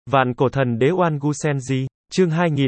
Vạn cổ thần đế Oan Gu Senji, chương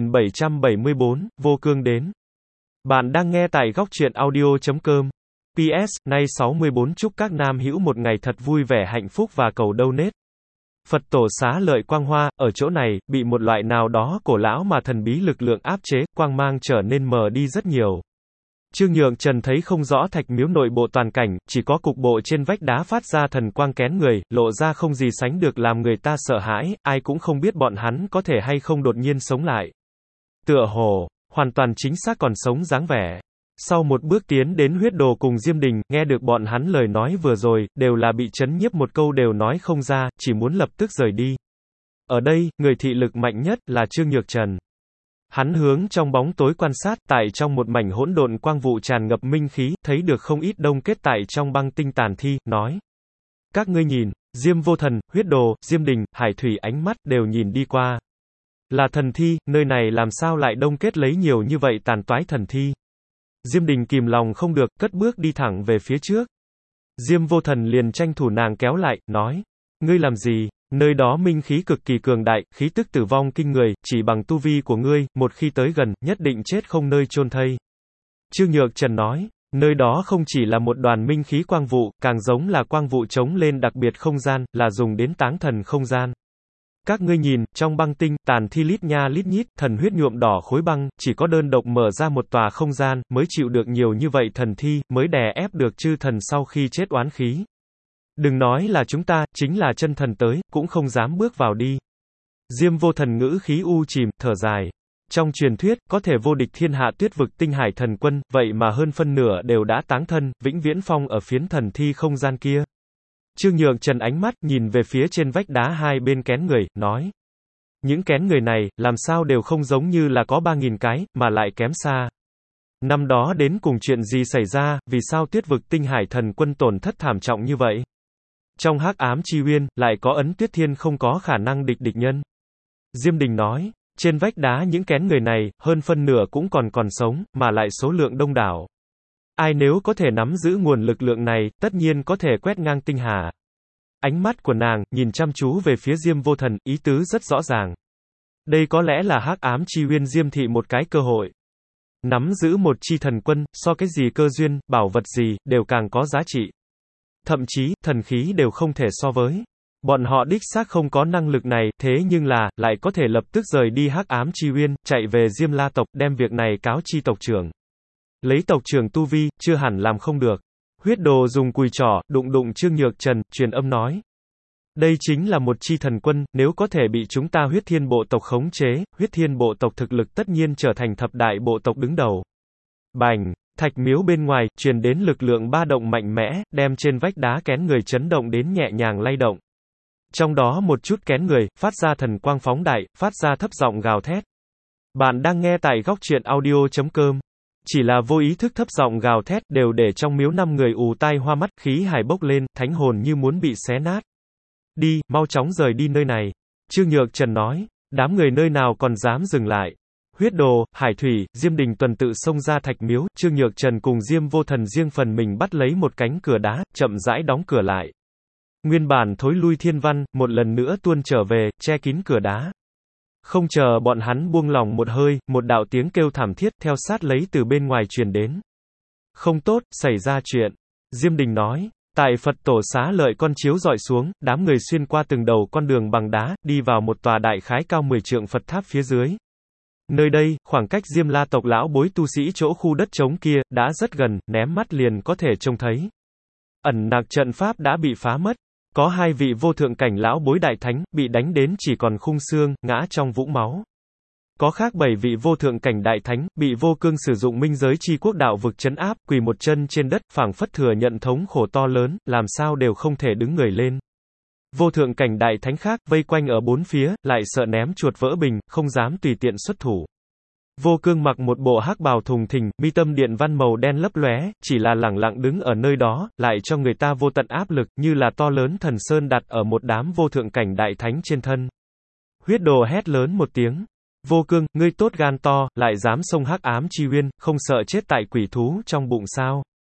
2774, vô cương đến. Bạn đang nghe tại góc truyện audio.com. PS, nay 64 chúc các nam hữu một ngày thật vui vẻ hạnh phúc và cầu donate. Phật tổ xá lợi quang hoa, ở chỗ này, bị một loại nào đó cổ lão mà thần bí lực lượng áp chế, quang mang trở nên mờ đi rất nhiều. Trương Nhượng Trần thấy không rõ thạch miếu nội bộ toàn cảnh, chỉ có cục bộ trên vách đá phát ra thần quang kén người, lộ ra không gì sánh được làm người ta sợ hãi, ai cũng không biết bọn hắn có thể hay không đột nhiên sống lại. Tựa hồ, hoàn toàn chính xác còn sống dáng vẻ. Sau một bước tiến đến huyết đồ cùng Diêm Đình, nghe được bọn hắn lời nói vừa rồi, đều là bị chấn nhiếp một câu đều nói không ra, chỉ muốn lập tức rời đi. Ở đây, người thị lực mạnh nhất là Trương Nhược Trần. Hắn hướng trong bóng tối quan sát, tại trong một mảnh hỗn độn quang vụ tràn ngập minh khí, thấy được không ít đông kết tại trong băng tinh tàn thi, nói. Các ngươi nhìn, Diêm Vô Thần, huyết đồ, Diêm Đình, Hải Thủy ánh mắt đều nhìn đi qua. Là thần thi, nơi này làm sao lại đông kết lấy nhiều như vậy tàn toái thần thi. Diêm Đình kìm lòng không được, cất bước đi thẳng về phía trước. Diêm Vô Thần liền tranh thủ nàng kéo lại, nói. Ngươi làm gì? Nơi đó minh khí cực kỳ cường đại, khí tức tử vong kinh người, chỉ bằng tu vi của ngươi, một khi tới gần, nhất định chết không nơi chôn thây. Trương Nhược Trần nói, nơi đó không chỉ là một đoàn minh khí quang vụ, càng giống là quang vụ chống lên đặc biệt không gian, là dùng đến táng thần không gian. Các ngươi nhìn, trong băng tinh, tàn thi lít nha lít nhít, thần huyết nhuộm đỏ khối băng, chỉ có đơn độc mở ra một tòa không gian, mới chịu được nhiều như vậy thần thi, mới đè ép được chư thần sau khi chết oán khí. Đừng nói là chúng ta, chính là chân thần tới, cũng không dám bước vào đi. Diêm Vô Thần ngữ khí u chìm, thở dài. Trong truyền thuyết, có thể vô địch thiên hạ tuyết vực tinh hải thần quân, vậy mà hơn phân nửa đều đã táng thân, vĩnh viễn phong ở phiến thần thi không gian kia. Trương Nhượng Trần ánh mắt, nhìn về phía trên vách đá hai bên kén người, nói. Những kén người này, làm sao đều không giống như là có 3.000 cái, mà lại kém xa. Năm đó đến cùng chuyện gì xảy ra, vì sao tuyết vực tinh hải thần quân tổn thất thảm trọng như vậy? Trong hắc ám chi uyên, lại có ấn tuyết thiên không có khả năng địch nhân. Diêm Đình nói, trên vách đá những kén người này, hơn phân nửa cũng còn sống, mà lại số lượng đông đảo. Ai nếu có thể nắm giữ nguồn lực lượng này, tất nhiên có thể quét ngang tinh hà. Ánh mắt của nàng, nhìn chăm chú về phía Diêm Vô Thần, ý tứ rất rõ ràng. Đây có lẽ là hắc ám chi uyên Diêm thị một cái cơ hội. Nắm giữ một chi thần quân, so cái gì cơ duyên, bảo vật gì, đều càng có giá trị. Thậm chí, thần khí đều không thể so với. Bọn họ đích xác không có năng lực này, thế nhưng là, lại có thể lập tức rời đi hắc ám chi uyên, chạy về Diêm La tộc, đem việc này cáo chi tộc trưởng. Lấy tộc trưởng tu vi, chưa hẳn làm không được. Huyết đồ dùng cùi trỏ, đụng Trương Nhược Trần, truyền âm nói. Đây chính là một chi thần quân, nếu có thể bị chúng ta huyết thiên bộ tộc khống chế, huyết thiên bộ tộc thực lực tất nhiên trở thành thập đại bộ tộc đứng đầu. Bành! Thạch miếu bên ngoài, truyền đến lực lượng ba động mạnh mẽ, đem trên vách đá kén người chấn động đến nhẹ nhàng lay động. Trong đó một chút kén người, phát ra thần quang phóng đại, phát ra thấp giọng gào thét. Bạn đang nghe tại góc truyện audio.com. Chỉ là vô ý thức thấp giọng gào thét, đều để trong miếu 5 người ù tai hoa mắt, khí hải bốc lên, thánh hồn như muốn bị xé nát. Đi, mau chóng rời đi nơi này. Trương Nhược Trần nói, đám người nơi nào còn dám dừng lại. Huyết đồ, Hải Thủy, Diêm Đình tuần tự xông ra thạch miếu, Trương Nhược Trần cùng Diêm Vô Thần riêng phần mình bắt lấy một cánh cửa đá, chậm rãi đóng cửa lại. Nguyên bản thối lui thiên văn, một lần nữa tuôn trở về, che kín cửa đá. Không chờ bọn hắn buông lòng một hơi, một đạo tiếng kêu thảm thiết theo sát lấy từ bên ngoài truyền đến. Không tốt, xảy ra chuyện. Diêm Đình nói, tại Phật tổ xá lợi con chiếu dọi xuống, đám người xuyên qua từng đầu con đường bằng đá, đi vào một tòa đại khái cao 10 trượng Phật tháp phía dưới. Nơi đây, khoảng cách Diêm La tộc lão bối tu sĩ chỗ khu đất trống kia, đã rất gần, ném mắt liền có thể trông thấy. Ẩn nặc trận pháp đã bị phá mất. Có 2 vị vô thượng cảnh lão bối đại thánh, bị đánh đến chỉ còn khung xương, ngã trong vũng máu. Có khác 7 vị vô thượng cảnh đại thánh, bị vô cương sử dụng minh giới chi quốc đạo vực trấn áp, quỳ một chân trên đất, phảng phất thừa nhận thống khổ to lớn, làm sao đều không thể đứng người lên. Vô thượng cảnh đại thánh khác, vây quanh ở bốn phía, lại sợ ném chuột vỡ bình, không dám tùy tiện xuất thủ. Vô cương mặc một bộ hắc bào thùng thình, mi tâm điện văn màu đen lấp lóe, chỉ là lẳng lặng đứng ở nơi đó, lại cho người ta vô tận áp lực, như là to lớn thần sơn đặt ở một đám vô thượng cảnh đại thánh trên thân. Huyết đồ hét lớn một tiếng. Vô cương, ngươi tốt gan to, lại dám xông hắc ám chi uyên, không sợ chết tại quỷ thú trong bụng sao?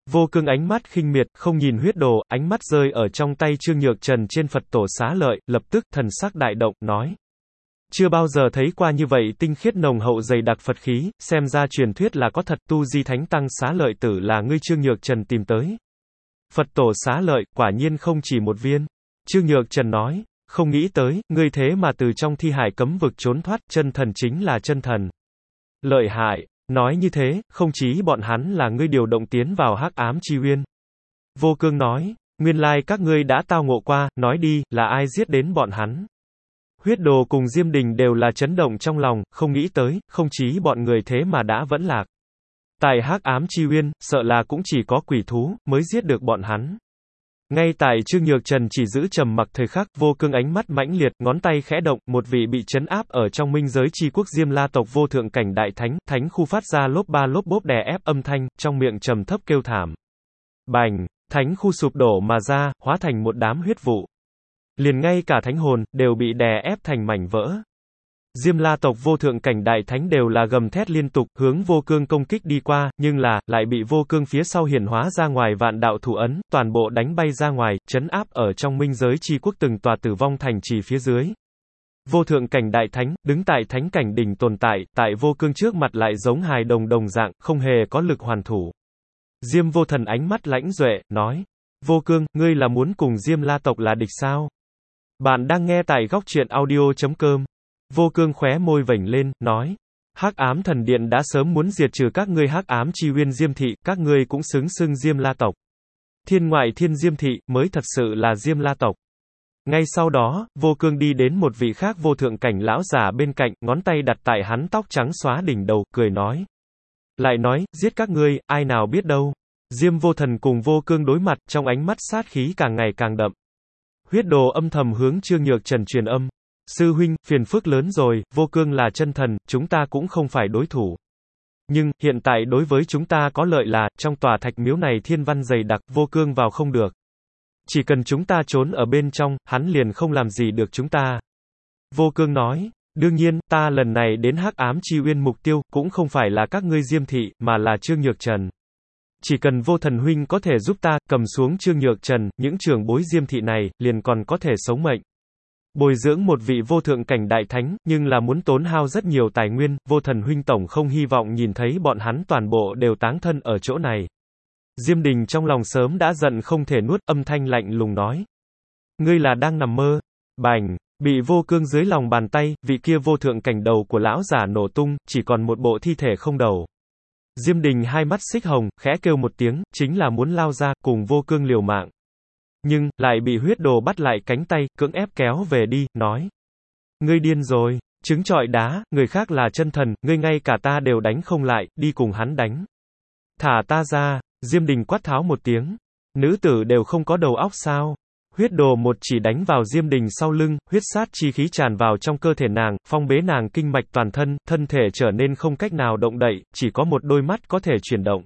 Vô Cương ánh mắt khinh miệt, không nhìn huyết đồ, ánh mắt rơi ở trong tay Trương Nhược Trần trên Phật tổ xá lợi, lập tức, thần sắc đại động, nói. Chưa bao giờ thấy qua như vậy tinh khiết nồng hậu dày đặc Phật khí, xem ra truyền thuyết là có thật, tu di thánh tăng xá lợi tử là ngươi Trương Nhược Trần tìm tới. Phật tổ xá lợi, quả nhiên không chỉ một viên. Trương Nhược Trần nói, không nghĩ tới, ngươi thế mà từ trong thi hải cấm vực trốn thoát, chân thần chính là chân thần. Lợi hại, nói như thế, không chí bọn hắn là ngươi điều động tiến vào hắc ám chi uyên. Vô Cương nói, nguyên lai các ngươi đã tao ngộ qua, nói đi, là ai giết đến bọn hắn. Huyết đồ cùng Diêm Đình đều là chấn động trong lòng, không nghĩ tới, không chí bọn người thế mà đã vẫn lạc. Tại hắc ám chi uyên, sợ là cũng chỉ có quỷ thú, mới giết được bọn hắn. Ngay tại Trương Nhược Trần chỉ giữ trầm mặc thời khắc, Vô Cương ánh mắt mãnh liệt, ngón tay khẽ động, một vị bị trấn áp ở trong minh giới chi quốc Diêm La tộc vô thượng cảnh đại thánh, thánh khu phát ra lốp ba lốp bốp đè ép âm thanh, trong miệng trầm thấp kêu thảm. Bành, thánh khu sụp đổ mà ra, hóa thành một đám huyết vụ. Liền ngay cả thánh hồn, đều bị đè ép thành mảnh vỡ. Diêm La tộc vô thượng cảnh đại thánh đều là gầm thét liên tục, hướng Vô Cương công kích đi qua, nhưng là, lại bị Vô Cương phía sau hiển hóa ra ngoài vạn đạo thủ ấn, toàn bộ đánh bay ra ngoài, trấn áp ở trong minh giới chi quốc từng tòa tử vong thành trì phía dưới. Vô thượng cảnh đại thánh, đứng tại thánh cảnh đỉnh tồn tại, tại Vô Cương trước mặt lại giống hài đồng đồng dạng, không hề có lực hoàn thủ. Diêm Vô Thần ánh mắt lãnh duệ, nói, Vô Cương, ngươi là muốn cùng Diêm La tộc là địch sao? Bạn đang nghe tại góc truyện audio.com. Vô Cương khóe môi vểnh lên, nói, hắc ám thần điện đã sớm muốn diệt trừ các ngươi hắc ám chi uyên Diêm thị, các ngươi cũng xứng xưng Diêm La tộc. Thiên ngoại thiên Diêm thị, mới thật sự là Diêm La tộc. Ngay sau đó, Vô Cương đi đến một vị khác vô thượng cảnh lão giả bên cạnh, ngón tay đặt tại hắn tóc trắng xóa đỉnh đầu, cười nói. Lại nói, giết các ngươi, ai nào biết đâu. Diêm Vô Thần cùng Vô Cương đối mặt, trong ánh mắt sát khí càng ngày càng đậm. Huyết đồ âm thầm hướng Trương Nhược Trần truyền âm. Sư huynh, phiền phức lớn rồi, Vô Cương là chân thần, chúng ta cũng không phải đối thủ. Nhưng, hiện tại đối với chúng ta có lợi là, trong tòa thạch miếu này thiên văn dày đặc, Vô Cương vào không được. Chỉ cần chúng ta trốn ở bên trong, hắn liền không làm gì được chúng ta. Vô Cương nói, đương nhiên, ta lần này đến hắc ám chi uyên mục tiêu, cũng không phải là các ngươi Diêm thị, mà là Trương Nhược Trần. Chỉ cần Vô Thần huynh có thể giúp ta, cầm xuống Trương Nhược Trần, những trưởng bối Diêm thị này, liền còn có thể sống mệnh. Bồi dưỡng một vị vô thượng cảnh đại thánh, nhưng là muốn tốn hao rất nhiều tài nguyên, Vô Thần huynh tổng không hy vọng nhìn thấy bọn hắn toàn bộ đều táng thân ở chỗ này. Diêm Đình trong lòng sớm đã giận không thể nuốt, âm thanh lạnh lùng nói. Ngươi là đang nằm mơ. Bành, bị Vô Cương dưới lòng bàn tay, vị kia vô thượng cảnh đầu của lão giả nổ tung, chỉ còn một bộ thi thể không đầu. Diêm Đình hai mắt xích hồng, khẽ kêu một tiếng, chính là muốn lao ra, cùng Vô Cương liều mạng. Nhưng, lại bị huyết đồ bắt lại cánh tay, cưỡng ép kéo về đi, nói. Ngươi điên rồi, trứng trọi đá, người khác là chân thần, ngươi ngay cả ta đều đánh không lại, đi cùng hắn đánh. Thả ta ra, Diêm Đình quát tháo một tiếng. Nữ tử đều không có đầu óc sao? Huyết đồ một chỉ đánh vào Diêm Đình sau lưng, huyết sát chi khí tràn vào trong cơ thể nàng, phong bế nàng kinh mạch toàn thân, thân thể trở nên không cách nào động đậy, chỉ có một đôi mắt có thể chuyển động.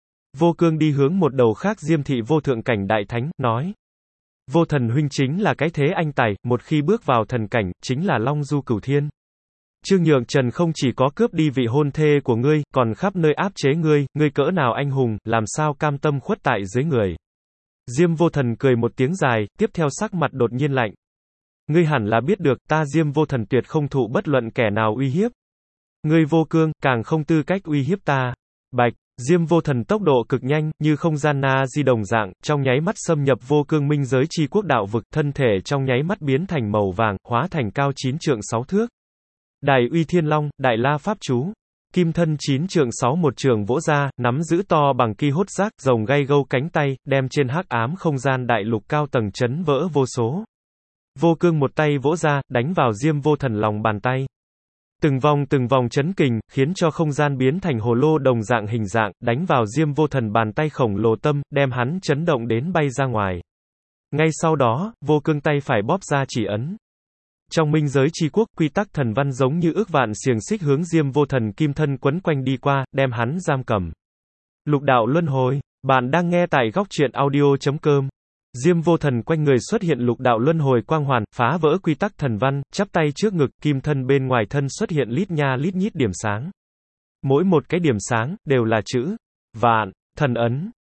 Vô Cương đi hướng một đầu khác Diêm thị vô thượng cảnh đại thánh, nói. Vô Thần huynh chính là cái thế anh tài, một khi bước vào thần cảnh, chính là Long Du Cửu Thiên. Trương Nhược Trần không chỉ có cướp đi vị hôn thê của ngươi, còn khắp nơi áp chế ngươi cỡ nào anh hùng, làm sao cam tâm khuất tại dưới người. Diêm Vô Thần cười một tiếng dài, tiếp theo sắc mặt đột nhiên lạnh. Ngươi hẳn là biết được, ta Diêm Vô Thần tuyệt không thụ bất luận kẻ nào uy hiếp. Ngươi Vô Cương, càng không tư cách uy hiếp ta. Bạch, Diêm Vô Thần tốc độ cực nhanh, như không gian na di đồng dạng, trong nháy mắt xâm nhập Vô Cương minh giới chi quốc đạo vực, thân thể trong nháy mắt biến thành màu vàng, hóa thành cao 9 trượng 6 thước. Đài Uy Thiên Long, Đại La Pháp Chú. Kim thân 9 trượng 6 một trường vỗ ra, nắm giữ to bằng ki hốt giác, rồng gay gâu cánh tay, đem trên hắc ám không gian đại lục cao tầng chấn vỡ vô số. Vô Cương một tay vỗ ra, đánh vào Diêm Vô Thần lòng bàn tay. Từng vòng chấn kình, khiến cho không gian biến thành hồ lô đồng dạng hình dạng, đánh vào Diêm Vô Thần bàn tay khổng lồ tâm, đem hắn chấn động đến bay ra ngoài. Ngay sau đó, Vô Cương tay phải bóp ra chỉ ấn. Trong minh giới chi quốc, quy tắc thần văn giống như ước vạn xiềng xích hướng Diêm Vô Thần kim thân quấn quanh đi qua, đem hắn giam cầm. Lục đạo luân hồi, bạn đang nghe tại góc truyện audio.com. Diêm Vô Thần quanh người xuất hiện lục đạo luân hồi quang hoàn, phá vỡ quy tắc thần văn, chắp tay trước ngực, kim thân bên ngoài thân xuất hiện lít nha lít nhít điểm sáng. Mỗi một cái điểm sáng, đều là chữ vạn, thần ấn.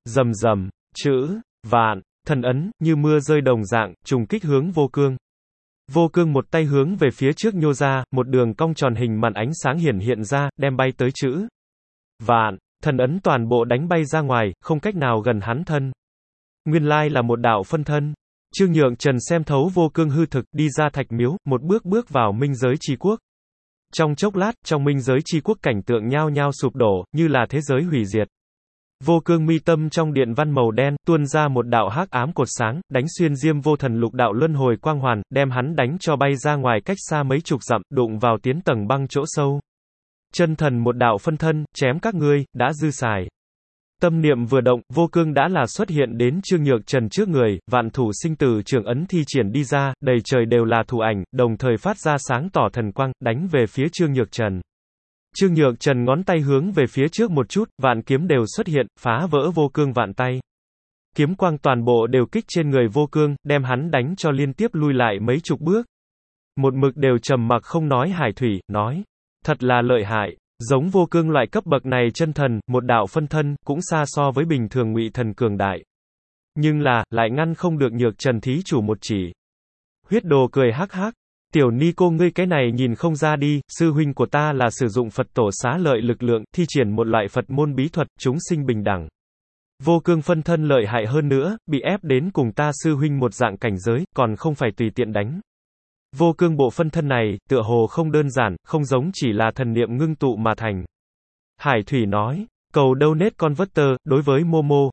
Rầm rầm, chữ, vạn, thần ấn, như mưa rơi đồng dạng, trùng kích hướng vô cương. Vô cương một tay hướng về phía trước nhô ra, một đường cong tròn hình màn ánh sáng hiển hiện ra, đem bay tới chữ. Vạn, thần ấn toàn bộ đánh bay ra ngoài, không cách nào gần hắn thân. Nguyên lai là một đạo phân thân. Trương Nhượng Trần xem thấu vô cương hư thực, đi ra thạch miếu, một bước bước vào minh giới chi quốc. Trong chốc lát, trong minh giới chi quốc cảnh tượng nhao nhao sụp đổ, như là thế giới hủy diệt. Vô cương mi tâm trong điện văn màu đen, tuôn ra một đạo hắc ám cột sáng, đánh xuyên Diêm Vô Thần lục đạo luân hồi quang hoàn, đem hắn đánh cho bay ra ngoài cách xa mấy chục dặm, đụng vào tiến tầng băng chỗ sâu. Chân thần một đạo phân thân, chém các ngươi, đã dư xài. Tâm niệm vừa động, vô cương đã là xuất hiện đến Trương Nhược Trần trước người, vạn thủ sinh tử trường ấn thi triển đi ra, đầy trời đều là thủ ảnh, đồng thời phát ra sáng tỏ thần quang, đánh về phía Trương Nhược Trần. Trương Nhược Trần ngón tay hướng về phía trước một chút, vạn kiếm đều xuất hiện, phá vỡ vô cương vạn tay. Kiếm quang toàn bộ đều kích trên người vô cương, đem hắn đánh cho liên tiếp lui lại mấy chục bước. Một mực đều trầm mặc không nói Hải Thủy, nói, thật là lợi hại. Giống vô cương loại cấp bậc này chân thần, một đạo phân thân, cũng xa so với bình thường ngụy thần cường đại. Nhưng là, lại ngăn không được Nhược Trần thí chủ một chỉ. Huyết Đồ cười hắc hắc. Tiểu ni cô ngươi cái này nhìn không ra đi, sư huynh của ta là sử dụng Phật tổ xá lợi lực lượng, thi triển một loại Phật môn bí thuật, chúng sinh bình đẳng. Vô cương phân thân lợi hại hơn nữa, bị ép đến cùng ta sư huynh một dạng cảnh giới, còn không phải tùy tiện đánh. Vô cương bộ phân thân này, tựa hồ không đơn giản, không giống chỉ là thần niệm ngưng tụ mà thành. Hải Thủy nói, cầu donate converter, đối với Momo,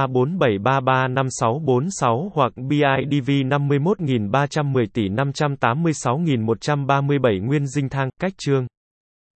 0347335646 hoặc BIDV 51.310 tỷ 586.137 nguyên dinh thang, cách chương.